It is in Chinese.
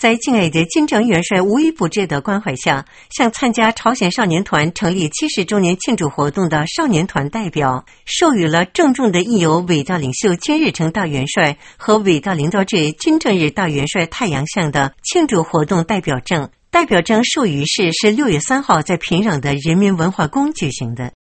在敬爱的金正元帅无微不至的关怀下，向参加朝鲜少年团成立70周年庆祝活动的少年团代表授予了郑重的印有伟大领袖金日成大元帅和伟大领导者金正日大元帅太阳像的庆祝活动代表证。代表证授予式是6月3号在平壤的人民文化宫举行的。